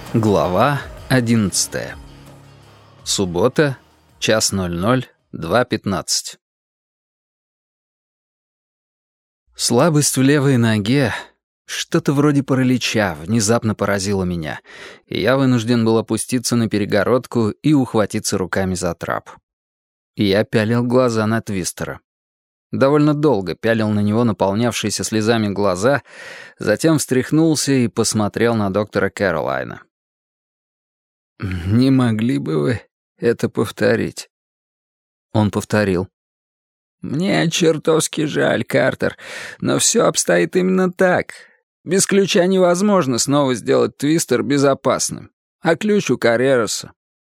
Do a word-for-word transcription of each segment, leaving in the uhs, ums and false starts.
Глава одиннадцатая. Суббота, час ноль ноль, два пятнадцать. Слабость в левой ноге, что-то вроде паралича, внезапно поразило меня, и я вынужден был опуститься на перегородку и ухватиться руками за трап. И я пялил глаза на Твистера. Довольно долго пялил на него наполнявшиеся слезами глаза, затем встряхнулся и посмотрел на доктора Кэролайна. «Не могли бы вы это повторить?» Он повторил. «Мне чертовски жаль, Картер, но все обстоит именно так. Без ключа невозможно снова сделать Твистер безопасным. А ключ у Каррероса».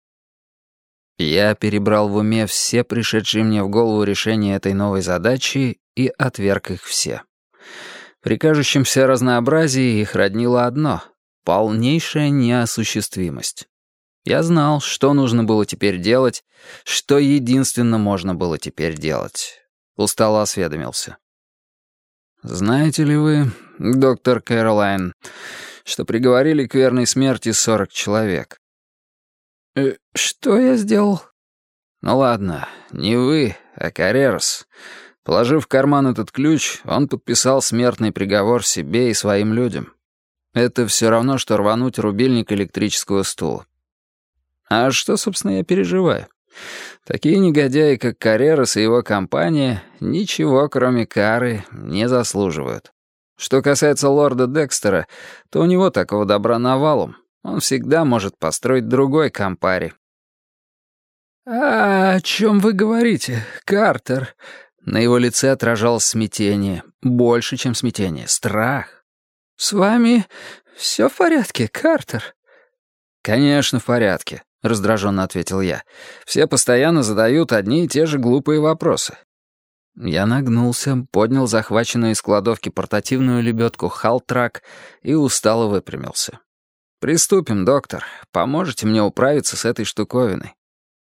Я перебрал в уме все пришедшие мне в голову решения этой новой задачи и отверг их все. При кажущемся разнообразии их роднило одно — полнейшая неосуществимость. Я знал, что нужно было теперь делать, что единственно можно было теперь делать. Устало осведомился. «Знаете ли вы, доктор Кэролайн, что приговорили к верной смерти сорок человек?» «Э, что я сделал?» «Ну ладно, не вы, а Каррерос. Положив в карман этот ключ, он подписал смертный приговор себе и своим людям. Это все равно, что рвануть рубильник электрического стула. А что, собственно, я переживаю? Такие негодяи, как Каррерос и его компания, ничего, кроме кары, не заслуживают. Что касается лорда Декстера, то у него такого добра навалом. Он всегда может построить другой кампари». «А о чем вы говорите, Картер?» На его лице отражалось смятение. Больше, чем смятение. Страх. «С вами все в порядке, Картер?» «Конечно, в порядке», — раздраженно ответил я. «Все постоянно задают одни и те же глупые вопросы». Я нагнулся, поднял захваченную из кладовки портативную лебедку Халтрак и устало выпрямился. «Приступим, доктор. Поможете мне управиться с этой штуковиной».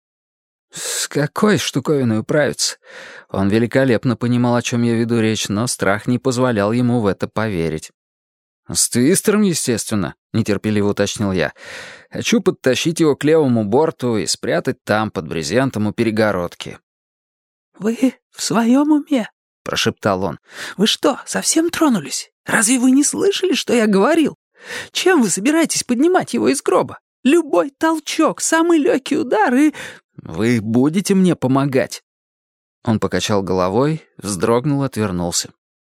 «С какой штуковиной управиться?» Он великолепно понимал, о чем я веду речь, но страх не позволял ему в это поверить. «С Твистером, естественно», — нетерпеливо уточнил я. «Хочу подтащить его к левому борту и спрятать там, под брезентом у перегородки». «Вы в своем уме?» — прошептал он. «Вы что, совсем тронулись? Разве вы не слышали, что я говорил? Чем вы собираетесь поднимать его из гроба? Любой толчок, самый легкий удар и...» «Вы будете мне помогать?» Он покачал головой, вздрогнул, отвернулся.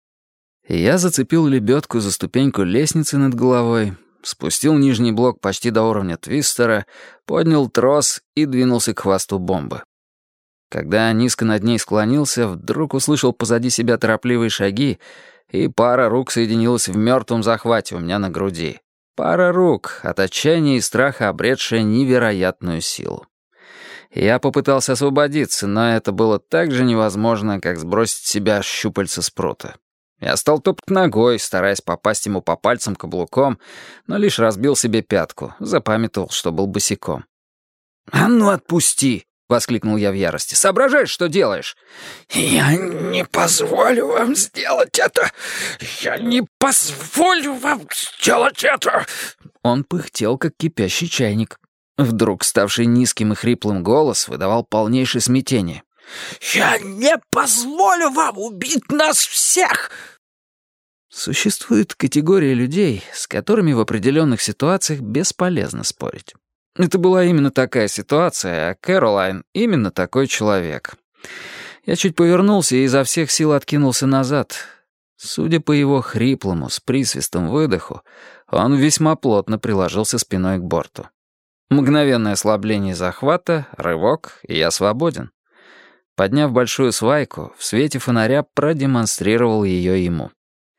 Я зацепил лебедку за ступеньку лестницы над головой, спустил нижний блок почти до уровня Твистера, поднял трос и двинулся к хвосту бомбы. Когда низко над ней склонился, вдруг услышал позади себя торопливые шаги, и пара рук соединилась в мертвом захвате у меня на груди. Пара рук, от отчаяния и страха обретшая невероятную силу. Я попытался освободиться, но это было так же невозможно, как сбросить с себя щупальца спрута. Я стал топать ногой, стараясь попасть ему по пальцам каблуком, но лишь разбил себе пятку, запамятовал, что был босиком. «А ну отпусти!» — воскликнул я в ярости. «Соображаешь, что делаешь?» «Я не позволю вам сделать это! Я не позволю вам сделать это!» Он пыхтел, как кипящий чайник. Вдруг ставший низким и хриплым голос выдавал полнейшее смятение. «Я не позволю вам убить нас всех!» Существует категория людей, с которыми в определенных ситуациях бесполезно спорить. Это была именно такая ситуация, а Кэролайн — именно такой человек. Я чуть повернулся и изо всех сил откинулся назад. Судя по его хриплому, с присвистом выдоху, он весьма плотно приложился спиной к борту. Мгновенное ослабление захвата, рывок, и я свободен. Подняв большую свайку, в свете фонаря продемонстрировал ее ему.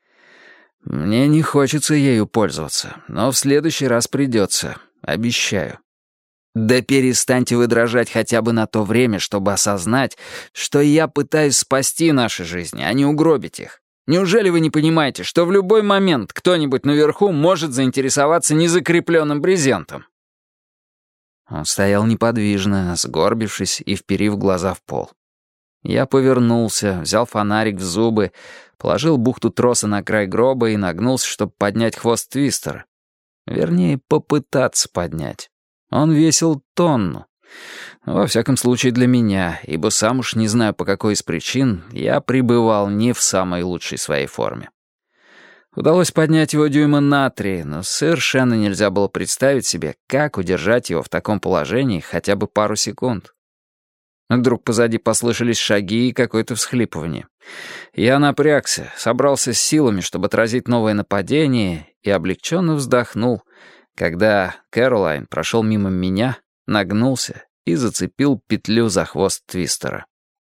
Мне не хочется ею пользоваться, но в следующий раз придется, обещаю. Да перестаньте вы дрожать хотя бы на то время, чтобы осознать, что я пытаюсь спасти наши жизни, а не угробить их. Неужели вы не понимаете, что в любой момент кто-нибудь наверху может заинтересоваться незакрепленным брезентом? Он стоял неподвижно, сгорбившись и вперив глаза в пол. Я повернулся, взял фонарик в зубы, положил бухту троса на край гроба и нагнулся, чтобы поднять хвост Твистера. Вернее, попытаться поднять. Он весил тонну. Во всяком случае для меня, ибо сам уж не знаю по какой из причин, я пребывал не в самой лучшей своей форме. Удалось поднять его дюйма на три, но совершенно нельзя было представить себе, как удержать его в таком положении хотя бы пару секунд. Вдруг позади послышались шаги и какое-то всхлипывание. Я напрягся, собрался с силами, чтобы отразить новое нападение, и облегченно вздохнул, когда Кэролайн прошел мимо меня, нагнулся и зацепил петлю за хвост твистера.